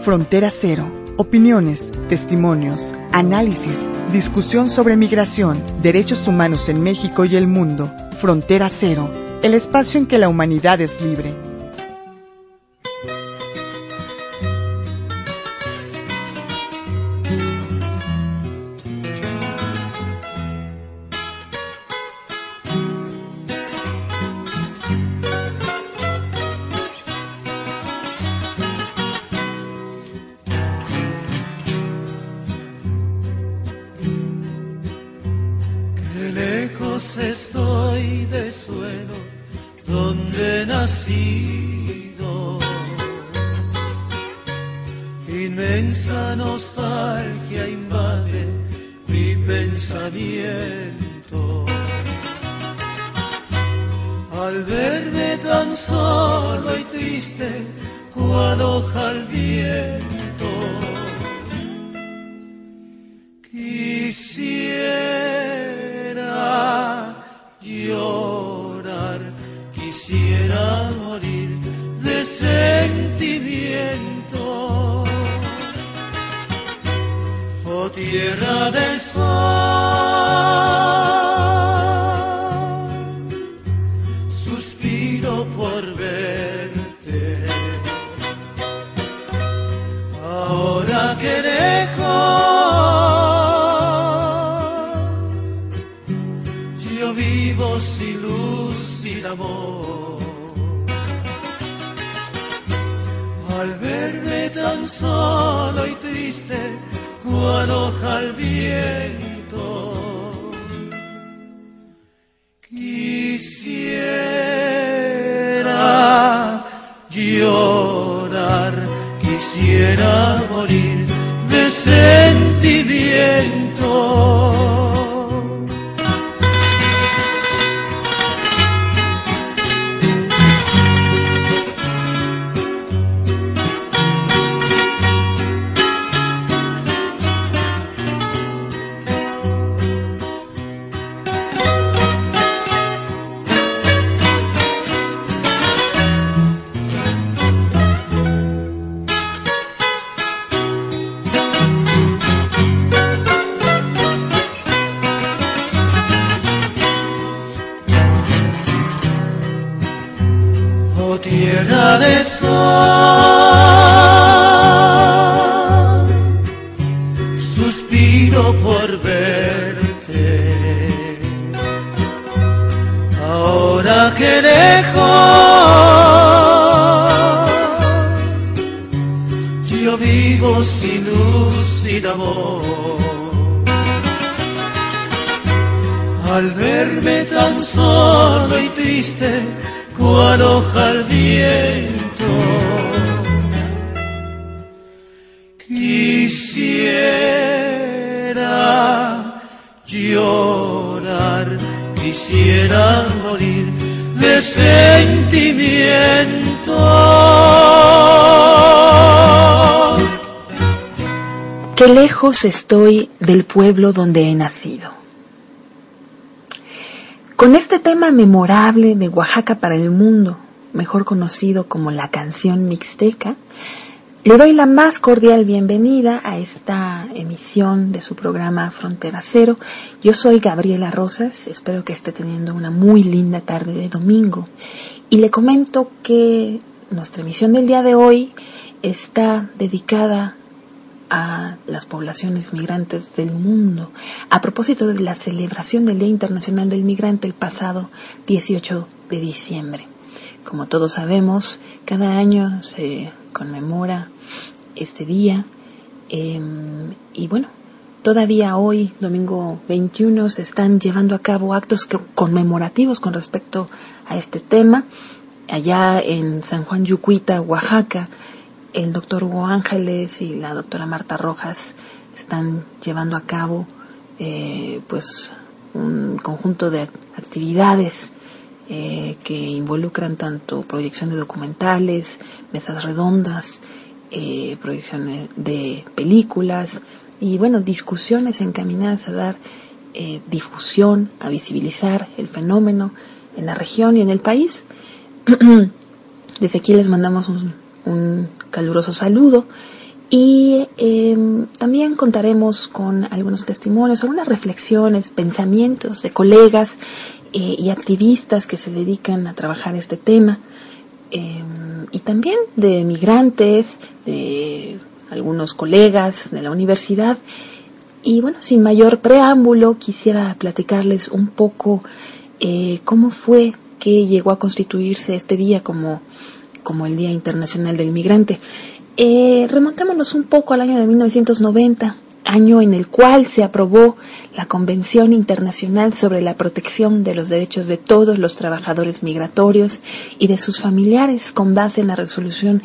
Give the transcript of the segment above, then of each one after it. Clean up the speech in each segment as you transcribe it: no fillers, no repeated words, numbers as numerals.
Frontera Cero. Opiniones, testimonios, análisis, discusión sobre migración, derechos humanos en México y el mundo. Frontera Cero, el espacio en que la humanidad es libre. Estoy del suelo donde he nacido, inmensa nostalgia invade mi pensamiento, al verme tan solo y triste cual hoja al viento. Quisiera llorar, quisiera morir de sentimiento. Oh tierra del sol, suspiro por verte. Ahora que lejos yo vivo sin luz, sin amor. Al verme tan solo y triste, cual hoja al viento, quisiera llorar, quisiera morir de sentimiento. Tierra de sol, suspiro por verte. Ahora que lejos yo vivo sin luz, sin amor. Al verme tan solo y triste, cual hoja al viento, quisiera llorar, quisiera morir de sentimiento. Qué lejos estoy del pueblo donde he nacido. Con este tema memorable de Oaxaca para el mundo, mejor conocido como la canción mixteca, le doy la más cordial bienvenida a esta emisión de su programa Frontera Cero. Yo soy Gabriela Rosas, espero que esté teniendo una muy linda tarde de domingo. Y le comento que nuestra emisión del día de hoy está dedicada a las poblaciones migrantes del mundo, a propósito de la celebración del Día Internacional del Migrante el pasado 18 de diciembre. Como todos sabemos, cada año se conmemora este día y bueno, todavía hoy, domingo 21, se están llevando a cabo actos conmemorativos con respecto a este tema. Allá en San Juan Yucuita, Oaxaca, el doctor Hugo Ángeles y la doctora Marta Rojas están llevando a cabo pues un conjunto de actividades que involucran tanto proyección de documentales, mesas redondas, proyección de películas y bueno, discusiones encaminadas a dar difusión, a visibilizar el fenómeno en la región y en el país. Desde aquí les mandamos un caluroso saludo Y también contaremos con algunos testimonios, algunas reflexiones, pensamientos de colegas y activistas que se dedican a trabajar este tema, y también de migrantes, de algunos colegas de la universidad. Y bueno, sin mayor preámbulo, quisiera platicarles un poco cómo fue que llegó a constituirse este día como el Día Internacional del Migrante. Remontémonos un poco al año de 1990, año en el cual se aprobó la Convención Internacional sobre la Protección de los Derechos de todos los trabajadores migratorios y de sus familiares, con base en la Resolución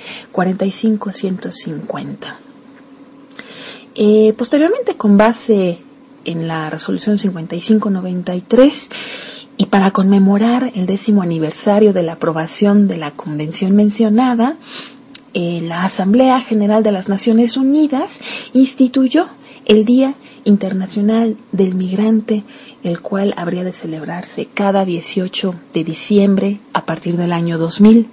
45/150. Posteriormente, con base en la Resolución 55/93, y para conmemorar el 10º aniversario de la aprobación de la convención mencionada, la Asamblea General de las Naciones Unidas instituyó el Día Internacional del Migrante, el cual habría de celebrarse cada 18 de diciembre a partir del año 2000.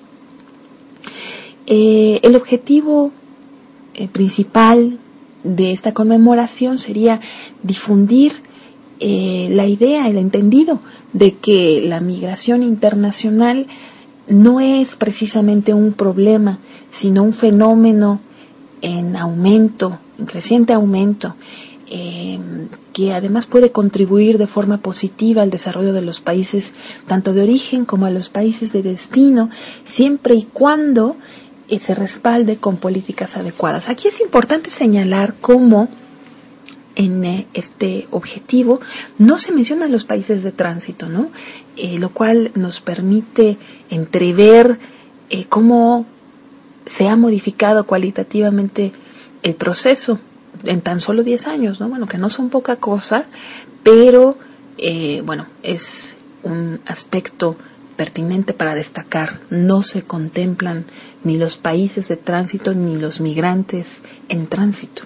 El objetivo principal de esta conmemoración sería difundir la idea, el entendido de que la migración internacional no es precisamente un problema, sino un fenómeno en aumento, en creciente aumento, que además puede contribuir de forma positiva al desarrollo de los países, tanto de origen como a los países de destino, siempre y cuando se respalde con políticas adecuadas. Aquí es importante señalar cómo en este objetivo no se mencionan los países de tránsito, ¿no? Lo cual nos permite entrever cómo se ha modificado cualitativamente el proceso en tan solo 10 años, ¿no? Bueno, que no son poca cosa, pero es un aspecto pertinente para destacar. No se contemplan ni los países de tránsito ni los migrantes en tránsito.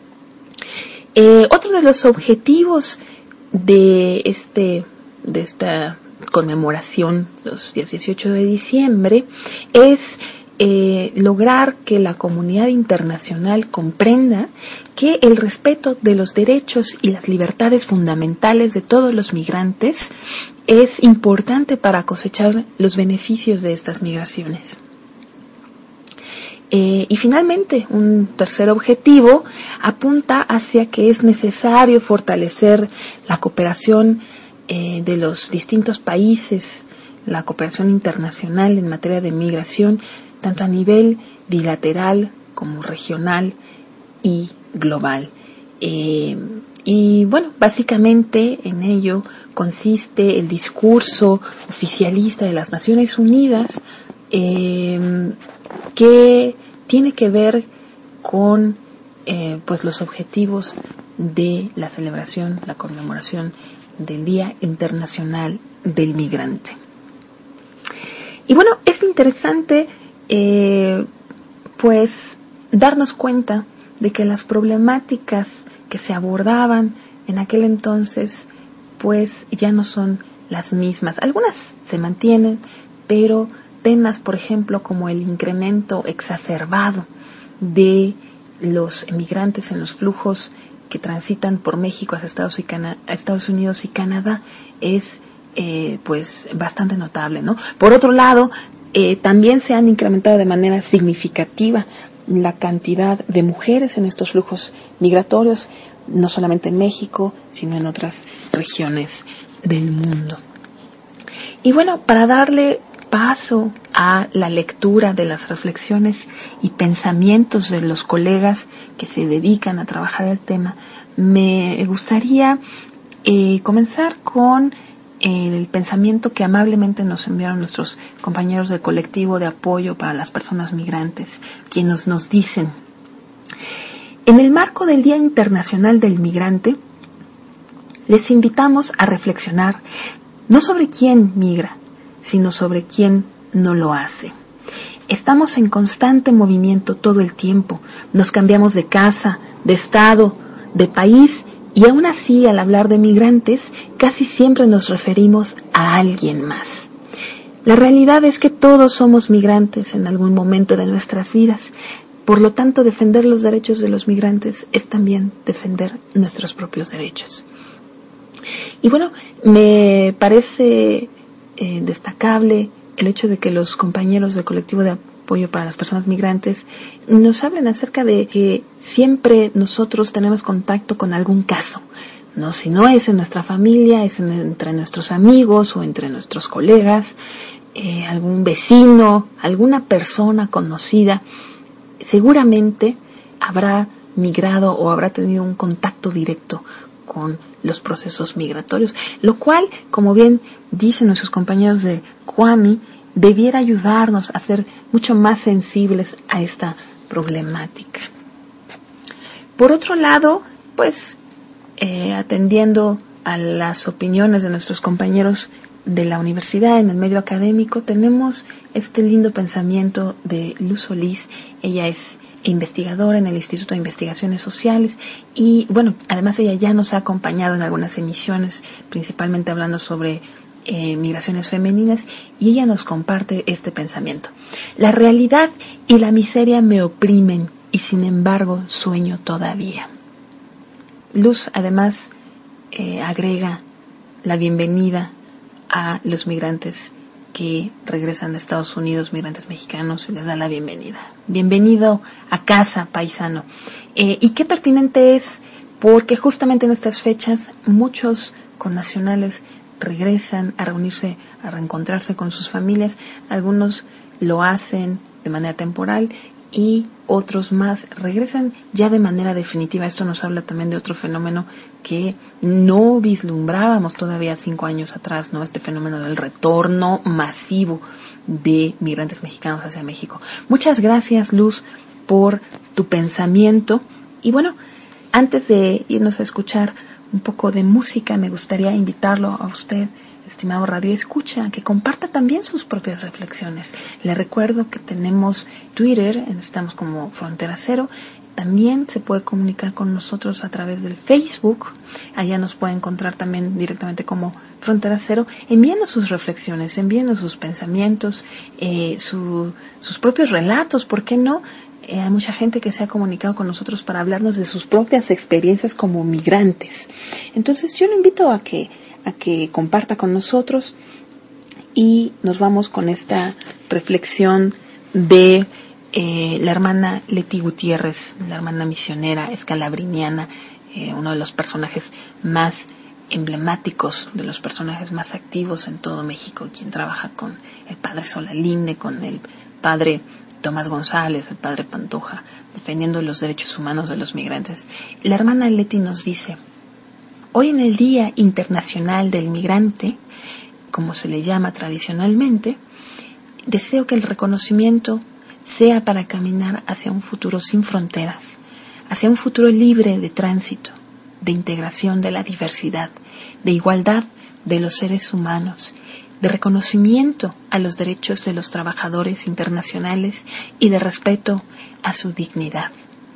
Otro de los objetivos de esta conmemoración, los días 18 de diciembre, es lograr que la comunidad internacional comprenda que el respeto de los derechos y las libertades fundamentales de todos los migrantes es importante para cosechar los beneficios de estas migraciones. Y finalmente, un tercer objetivo apunta hacia que es necesario fortalecer la cooperación de los distintos países, la cooperación internacional en materia de migración, tanto a nivel bilateral como regional y global. Y bueno, básicamente en ello consiste el discurso oficialista de las Naciones Unidas, que tiene que ver con los objetivos de la celebración, la conmemoración del Día Internacional del Migrante. Y bueno, es interesante darnos cuenta de que las problemáticas que se abordaban en aquel entonces ya no son las mismas. Algunas se mantienen, pero temas, por ejemplo, como el incremento exacerbado de los emigrantes en los flujos que transitan por México hacia Estados Unidos y Canadá es bastante notable, ¿no? Por otro lado, también se han incrementado de manera significativa la cantidad de mujeres en estos flujos migratorios, no solamente en México, sino en otras regiones del mundo. Y bueno, para darle paso a la lectura de las reflexiones y pensamientos de los colegas que se dedican a trabajar el tema, me gustaría comenzar con el pensamiento que amablemente nos enviaron nuestros compañeros del colectivo de apoyo para las personas migrantes, quienes nos dicen: en el marco del Día Internacional del Migrante, les invitamos a reflexionar no sobre quién migra, sino sobre quién no lo hace. Estamos en constante movimiento todo el tiempo, nos cambiamos de casa, de estado, de país, y aún así, al hablar de migrantes, casi siempre nos referimos a alguien más. La realidad es que todos somos migrantes en algún momento de nuestras vidas, Por lo tanto, defender los derechos de los migrantes es también defender nuestros propios derechos. Y bueno, me parece destacable el hecho de que los compañeros del colectivo de apoyo para las personas migrantes nos hablen acerca de que siempre nosotros tenemos contacto con algún caso, ¿no? Si no es en nuestra familia, es entre nuestros amigos o entre nuestros colegas, algún vecino, alguna persona conocida, seguramente habrá migrado o habrá tenido un contacto directo con los procesos migratorios, lo cual, como bien dicen nuestros compañeros de Kwami, debiera ayudarnos a ser mucho más sensibles a esta problemática. Por otro lado, pues, atendiendo a las opiniones de nuestros compañeros de la universidad en el medio académico, tenemos este lindo pensamiento de Luz Solís. Ella es investigadora en el Instituto de Investigaciones Sociales y, bueno, además ella ya nos ha acompañado en algunas emisiones, principalmente hablando sobre migraciones femeninas, y ella nos comparte este pensamiento. La realidad y la miseria me oprimen y sin embargo sueño todavía. Luz además agrega la bienvenida a los migrantes que regresan de Estados Unidos, migrantes mexicanos, y les da la bienvenida. Bienvenido a casa, paisano. Y qué pertinente es, porque justamente en estas fechas muchos connacionales regresan a reunirse, a reencontrarse con sus familias. Algunos lo hacen de manera temporal y otros más regresan ya de manera definitiva. Esto nos habla también de otro fenómeno que no vislumbrábamos todavía 5 años atrás, ¿no? Este fenómeno del retorno masivo de migrantes mexicanos hacia México. Muchas gracias, Luz, por tu pensamiento. Y bueno, antes de irnos a escuchar un poco de música, me gustaría invitarlo a usted, estimado Radio Escucha, que comparta también sus propias reflexiones. Le recuerdo que tenemos Twitter, estamos como Frontera Cero. También se puede comunicar con nosotros a través del Facebook. Allá nos puede encontrar también directamente como Frontera Cero. Envíenos sus reflexiones, envíenos sus pensamientos, sus propios relatos, ¿por qué no? Hay mucha gente que se ha comunicado con nosotros para hablarnos de sus propias experiencias como migrantes. Entonces yo lo invito a que comparta con nosotros, y nos vamos con esta reflexión de la hermana Leti Gutiérrez, la hermana misionera escalabriniana, uno de los personajes más emblemáticos, de los personajes más activos en todo México, quien trabaja con el padre Solalinde, con el padre Tomás González, el padre Pantoja, defendiendo los derechos humanos de los migrantes. La hermana Leti nos dice: hoy, en el Día Internacional del Migrante, como se le llama tradicionalmente, deseo que el reconocimiento sea para caminar hacia un futuro sin fronteras, hacia un futuro libre de tránsito, de integración de la diversidad, de igualdad de los seres humanos, de reconocimiento a los derechos de los trabajadores internacionales y de respeto a su dignidad.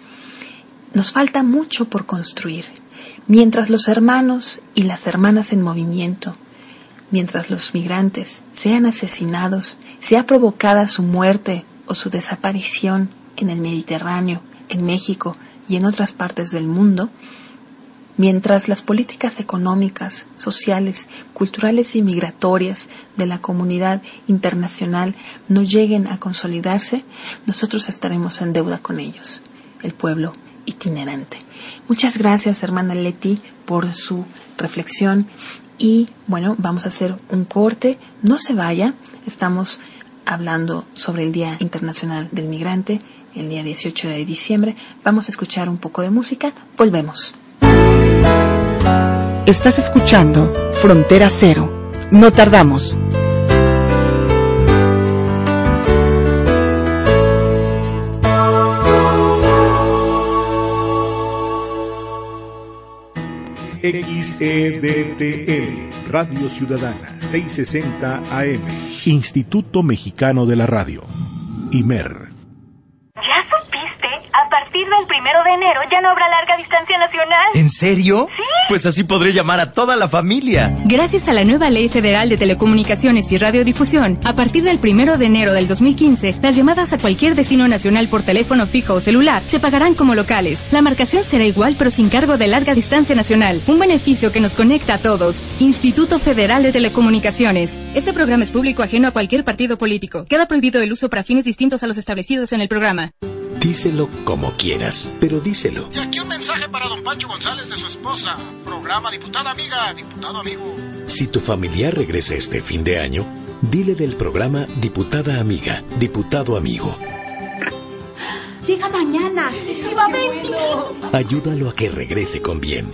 Nos falta mucho por construir. Mientras los hermanos y las hermanas en movimiento, mientras los migrantes sean asesinados, sea provocada su muerte o su desaparición en el Mediterráneo, en México y en otras partes del mundo, mientras las políticas económicas, sociales, culturales y migratorias de la comunidad internacional no lleguen a consolidarse, nosotros estaremos en deuda con ellos, el pueblo itinerante. Muchas gracias, hermana Leti, por su reflexión. Y bueno, vamos a hacer un corte. No se vaya, estamos hablando sobre el Día Internacional del Migrante, el día 18 de diciembre. Vamos a escuchar un poco de música. Volvemos. Estás escuchando Frontera Cero. No tardamos. XEDTL, Radio Ciudadana, 660 AM, Instituto Mexicano de la Radio, IMER. ¿Ya supiste? A partir del 1 de enero ya no habrá larga distancia nacional. ¿En serio? Sí. Pues así podré llamar a toda la familia. Gracias a la nueva Ley Federal de Telecomunicaciones y Radiodifusión, a partir del 1 de enero del 2015, las llamadas a cualquier destino nacional por teléfono fijo o celular se pagarán como locales. La marcación será igual pero sin cargo de larga distancia nacional. Un beneficio que nos conecta a todos. Instituto Federal de Telecomunicaciones. Este programa es público ajeno a cualquier partido político. Queda prohibido el uso para fines distintos a los establecidos en el programa. Díselo como quieras, pero díselo. Y aquí un mensaje para don Pancho González de su esposa. Programa Diputada Amiga, Diputado Amigo. Si tu familiar regresa este fin de año, dile del programa Diputada Amiga, Diputado Amigo. Llega mañana. ¡Sí va a venir! Ayúdalo a que regrese con bien.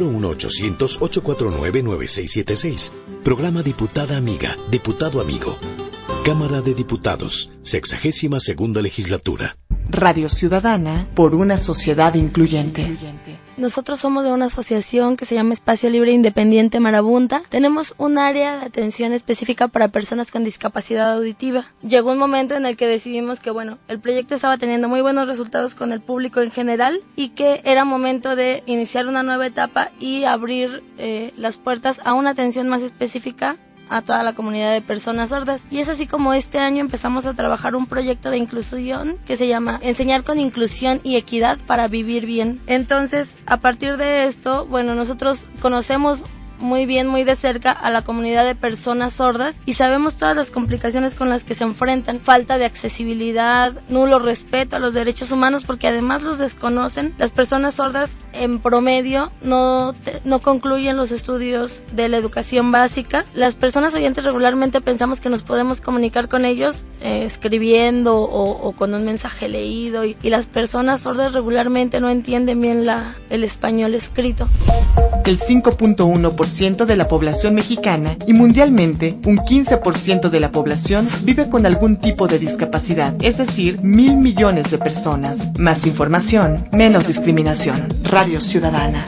01800-849-9676. Programa Diputada Amiga, Diputado Amigo. Cámara de Diputados, 62ª Legislatura. Radio Ciudadana por una sociedad incluyente. Nosotros somos de una asociación que se llama Espacio Libre Independiente Marabunta. Tenemos un área de atención específica para personas con discapacidad auditiva. Llegó un momento en el que decidimos que, el proyecto estaba teniendo muy buenos resultados con el público en general y que era momento de iniciar una nueva etapa y abrir las puertas a una atención más específica a toda la comunidad de personas sordas. Y es así como este año empezamos a trabajar un proyecto de inclusión que se llama Enseñar con Inclusión y Equidad para Vivir Bien. Entonces, a partir de esto, nosotros conocemos muy bien, muy de cerca a la comunidad de personas sordas y sabemos todas las complicaciones con las que se enfrentan, falta de accesibilidad, nulo respeto a los derechos humanos porque además los desconocen. Las personas sordas en promedio no concluyen los estudios de la educación básica. Las personas oyentes regularmente pensamos que nos podemos comunicar con ellos escribiendo o con un mensaje leído y las personas sordas regularmente no entienden bien el español escrito. El 5.1% de la población mexicana y mundialmente un 15% de la población vive con algún tipo de discapacidad, es decir, 1,000 millones de personas. Más información, menos discriminación. Radio Ciudadana.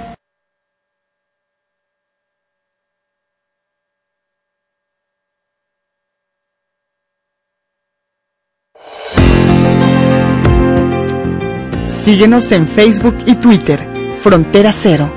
Síguenos en Facebook y Twitter. Frontera Cero.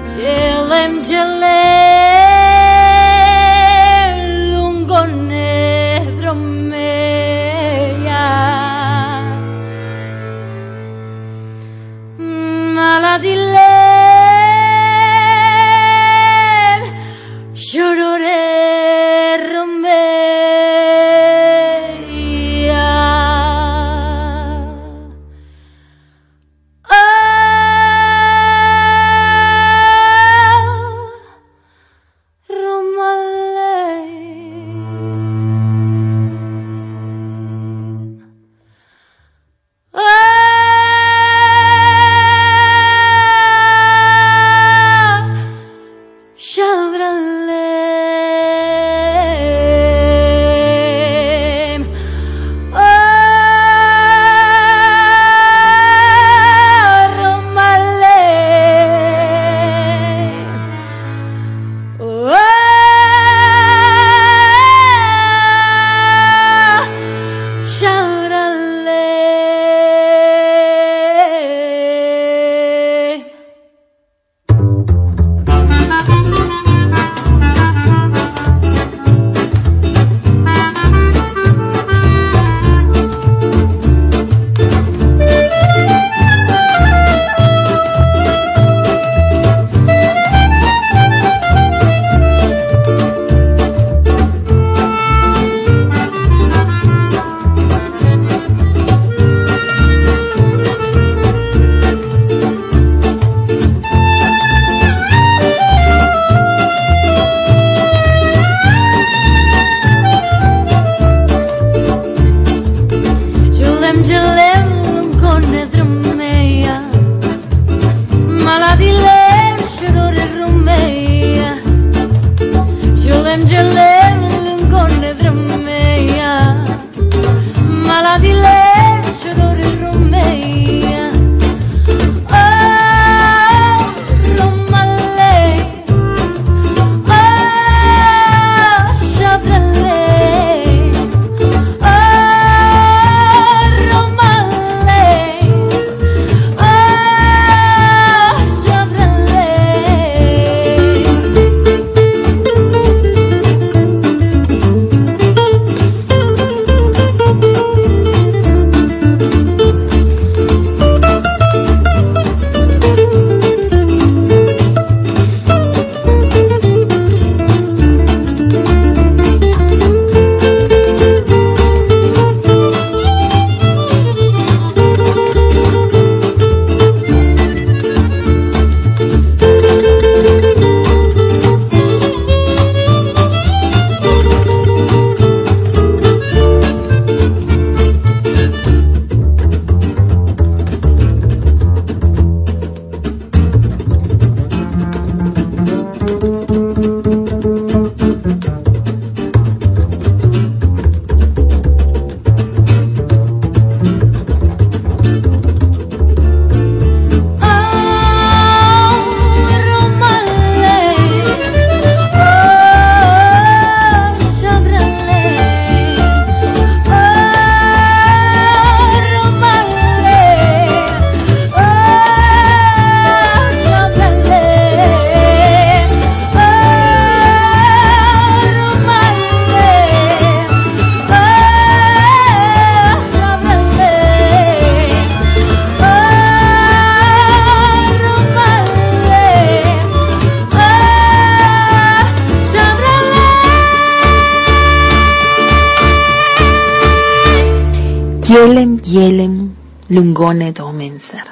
Yelem Lungone Domensar.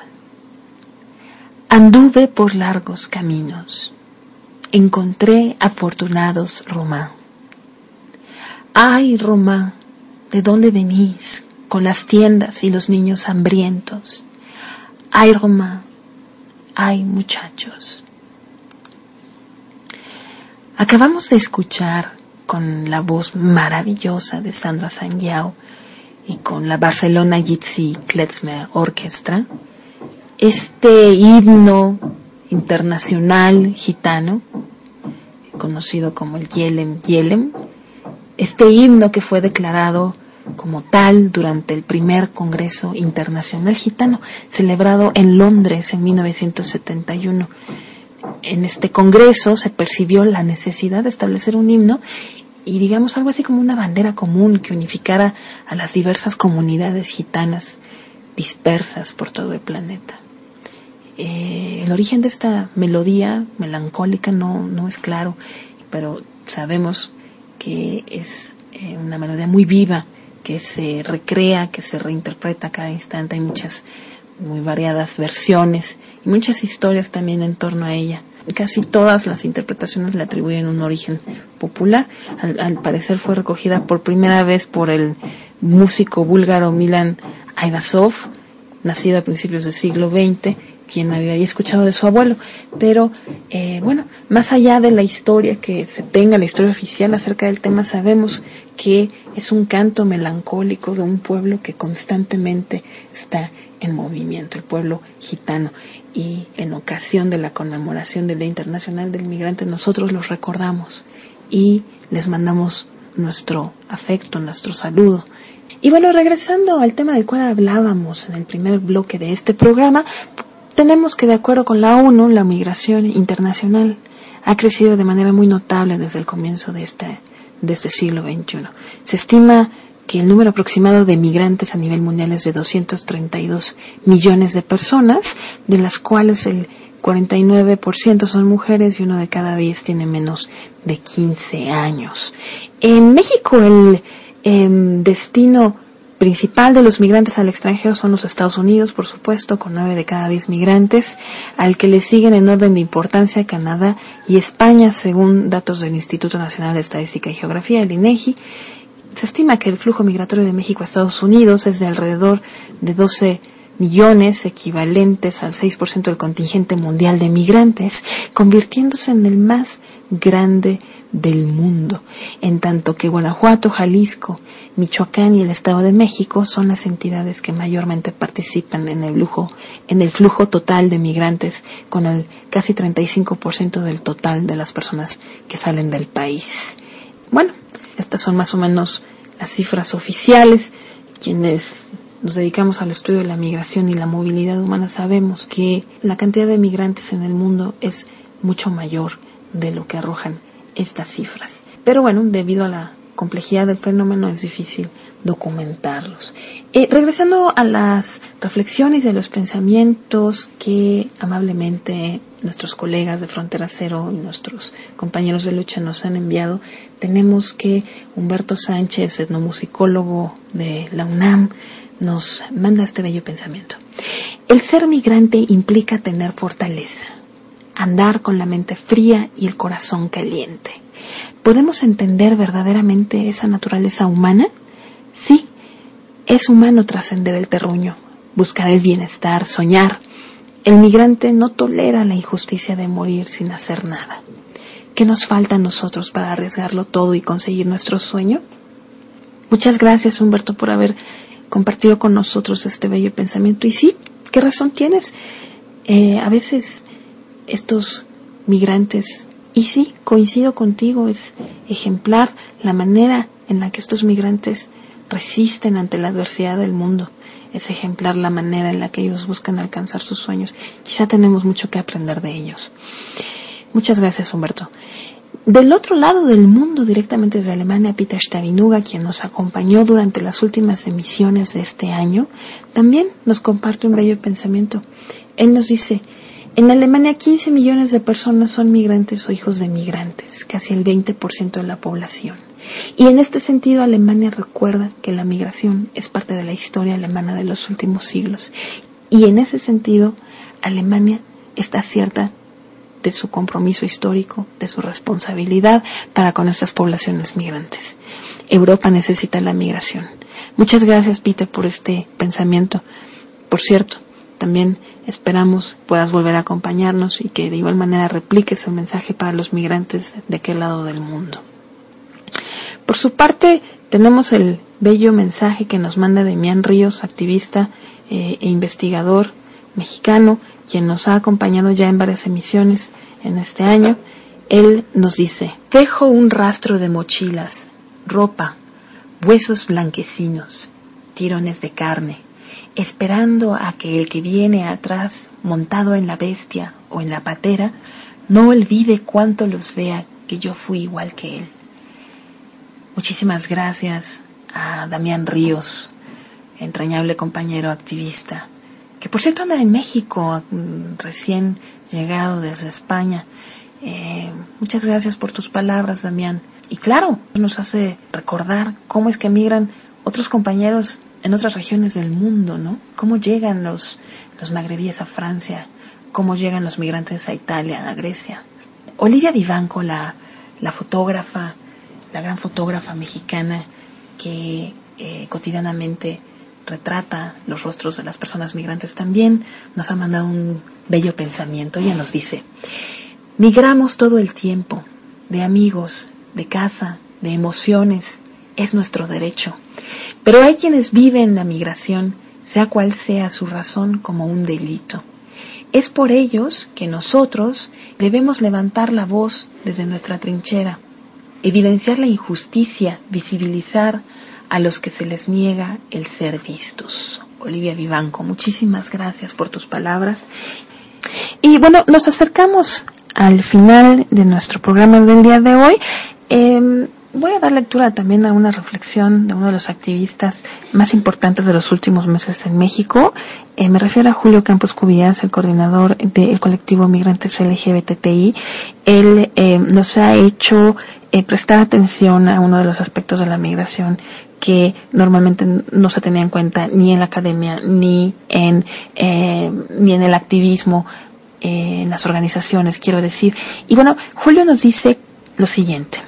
Anduve por largos caminos, encontré afortunados Román. Ay, Román, ¿de dónde venís? Con las tiendas y los niños hambrientos. Ay, Román, ay, muchachos. Acabamos de escuchar con la voz maravillosa de Sandra Sangiao y con la Barcelona Gypsy Klezmer Orchestra este himno internacional gitano, conocido como el Yelem Yelem, este himno que fue declarado como tal durante el primer Congreso Internacional Gitano, celebrado en Londres en 1971. En este congreso se percibió la necesidad de establecer un himno y, digamos, algo así como una bandera común que unificara a las diversas comunidades gitanas dispersas por todo el planeta. El origen de esta melodía melancólica no es claro, pero sabemos que es una melodía muy viva, que se recrea, que se reinterpreta a cada instante. Hay muchas muy variadas versiones y muchas historias también en torno a ella. Casi todas las interpretaciones le atribuyen un origen popular. Al parecer fue recogida por primera vez por el músico búlgaro Milan Aidasov, nacido a principios del siglo XX, quien había escuchado de su abuelo. Pero bueno, más allá de la historia que se tenga, la historia oficial acerca del tema, sabemos que es un canto melancólico de un pueblo que constantemente está en movimiento, el pueblo gitano. Y en ocasión de la conmemoración del Día Internacional del Migrante, nosotros los recordamos y les mandamos nuestro afecto, nuestro saludo. Y bueno, regresando al tema del cual hablábamos en el primer bloque de este programa, tenemos que, de acuerdo con la ONU, la migración internacional ha crecido de manera muy notable desde el comienzo de este siglo XXI. Se estima que el número aproximado de migrantes a nivel mundial es de 232 millones de personas, de las cuales el 49% son mujeres y 1 de cada 10 tiene menos de 15 años. En México, el destino principal de los migrantes al extranjero son los Estados Unidos, por supuesto, con 9 de cada 10 migrantes, al que le siguen en orden de importancia Canadá y España, según datos del Instituto Nacional de Estadística y Geografía, el INEGI. Se estima que el flujo migratorio de México a Estados Unidos es de alrededor de 12 millones, equivalentes al 6% del contingente mundial de migrantes, convirtiéndose en el más grande del mundo, en tanto que Guanajuato, Jalisco, Michoacán y el Estado de México son las entidades que mayormente participan en el flujo total de migrantes, con el casi 35% del total de las personas que salen del país. Bueno, estas son más o menos las cifras oficiales. Quienes nos dedicamos al estudio de la migración y la movilidad humana sabemos que la cantidad de migrantes en el mundo es mucho mayor de lo que arrojan estas cifras. Pero bueno, debido a la complejidad del fenómeno es difícil documentarlos. Regresando a las reflexiones y a los pensamientos que amablemente nuestros colegas de Frontera Cero y nuestros compañeros de lucha nos han enviado, tenemos que Humberto Sánchez, etnomusicólogo de la UNAM, nos manda este bello pensamiento. El ser migrante implica tener fortaleza, andar con la mente fría y el corazón caliente. ¿Podemos entender verdaderamente esa naturaleza humana? Sí, es humano trascender el terruño, buscar el bienestar, soñar. El migrante no tolera la injusticia de morir sin hacer nada. ¿Qué nos falta a nosotros para arriesgarlo todo y conseguir nuestro sueño? Muchas gracias, Humberto, por haber compartido con nosotros este bello pensamiento. Y sí, ¿qué razón tienes? A veces estos migrantes, y sí, coincido contigo, es ejemplar la manera en la que estos migrantes resisten ante la adversidad del mundo. Es ejemplar la manera en la que ellos buscan alcanzar sus sueños. Quizá tenemos mucho que aprender de ellos. Muchas gracias, Humberto. Del otro lado del mundo, directamente desde Alemania, Peter Stavinuga, quien nos acompañó durante las últimas emisiones de este año, también nos comparte un bello pensamiento. Él nos dice: En Alemania 15 millones de personas son migrantes o hijos de migrantes, casi el 20% de la población. Y en este sentido Alemania recuerda que la migración es parte de la historia alemana de los últimos siglos. Y en ese sentido Alemania está cierta de su compromiso histórico, de su responsabilidad para con estas poblaciones migrantes. Europa necesita la migración. Muchas gracias, Peter, por este pensamiento. Por cierto, también esperamos puedas volver a acompañarnos y que de igual manera repliques el mensaje para los migrantes de aquel lado del mundo. Por su parte, tenemos el bello mensaje que nos manda Damián Ríos, activista e investigador mexicano, quien nos ha acompañado ya en varias emisiones en este año. Él nos dice: dejo un rastro de mochilas, ropa, huesos blanquecinos, tirones de carne, esperando a que el que viene atrás, montado en la bestia o en la patera, no olvide cuánto los vea que yo fui igual que él. Muchísimas gracias a Damián Ríos, entrañable compañero activista, que por cierto anda en México, recién llegado desde España. Muchas gracias por tus palabras, Damián. Y claro, nos hace recordar cómo es que migran otros compañeros en otras regiones del mundo, ¿no? Cómo llegan los magrebíes a Francia, cómo llegan los migrantes a Italia, a Grecia. Olivia Vivanco, la fotógrafa, la gran fotógrafa mexicana que cotidianamente retrata los rostros de las personas migrantes, también nos ha mandado un bello pensamiento. Ella nos dice: migramos todo el tiempo, de amigos, de casa, de emociones, es nuestro derecho. Pero hay quienes viven la migración, sea cual sea su razón, como un delito. Es por ellos que nosotros debemos levantar la voz desde nuestra trinchera, evidenciar la injusticia, visibilizar a los que se les niega el ser vistos. Olivia Vivanco, muchísimas gracias por tus palabras. Y bueno, nos acercamos al final de nuestro programa del día de hoy. Voy a dar lectura también a una reflexión de uno de los activistas más importantes de los últimos meses en México. Me refiero a Julio Campos Cubillas, el coordinador del colectivo Migrantes LGBTI. Él nos ha hecho prestar atención a uno de los aspectos de la migración que normalmente no se tenía en cuenta ni en la academia ni en el activismo, en las organizaciones, quiero decir. Y bueno, Julio nos dice lo siguiente: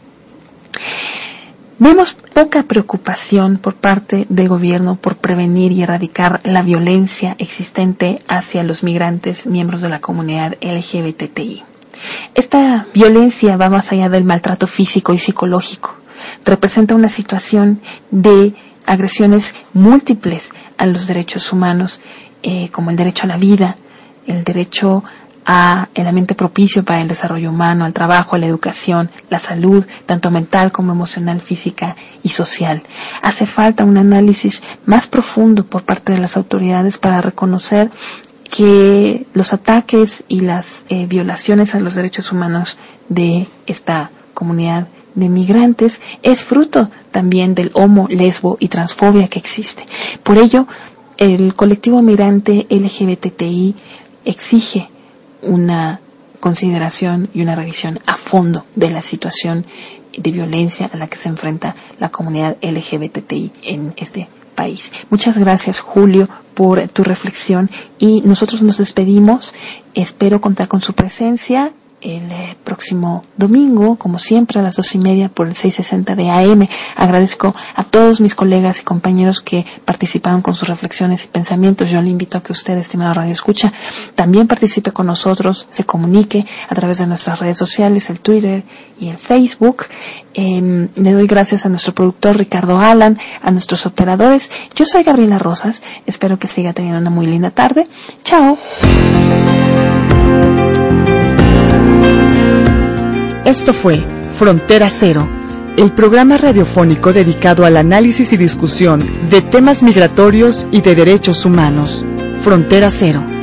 vemos poca preocupación por parte del gobierno por prevenir y erradicar la violencia existente hacia los migrantes miembros de la comunidad LGBTI. Esta violencia va más allá del maltrato físico y psicológico. Representa una situación de agresiones múltiples a los derechos humanos, como el derecho a la vida, el derecho a el ambiente propicio para el desarrollo humano, al trabajo, a la educación, la salud, tanto mental como emocional, física y social. Hace falta un análisis más profundo por parte de las autoridades para reconocer que los ataques y las violaciones a los derechos humanos de esta comunidad de migrantes es fruto también del homo, lesbo y transfobia que existe. Por ello, el colectivo migrante LGBTI exige una consideración y una revisión a fondo de la situación de violencia a la que se enfrenta la comunidad LGBTI en este país. Muchas gracias, Julio, por tu reflexión, y nosotros nos despedimos. Espero contar con su presencia el próximo domingo, como siempre, a las 2:30 por el 660 de AM. Agradezco a todos mis colegas y compañeros que participaron con sus reflexiones y pensamientos. Yo le invito a que usted, estimado Radio Escucha, también participe con nosotros, se comunique a través de nuestras redes sociales, el Twitter y el Facebook. Le doy gracias a nuestro productor Ricardo Alan, a nuestros operadores. Yo soy Gabriela Rosas, espero que siga teniendo una muy linda tarde. Chao. Esto fue Frontera Cero, el programa radiofónico dedicado al análisis y discusión de temas migratorios y de derechos humanos. Frontera Cero.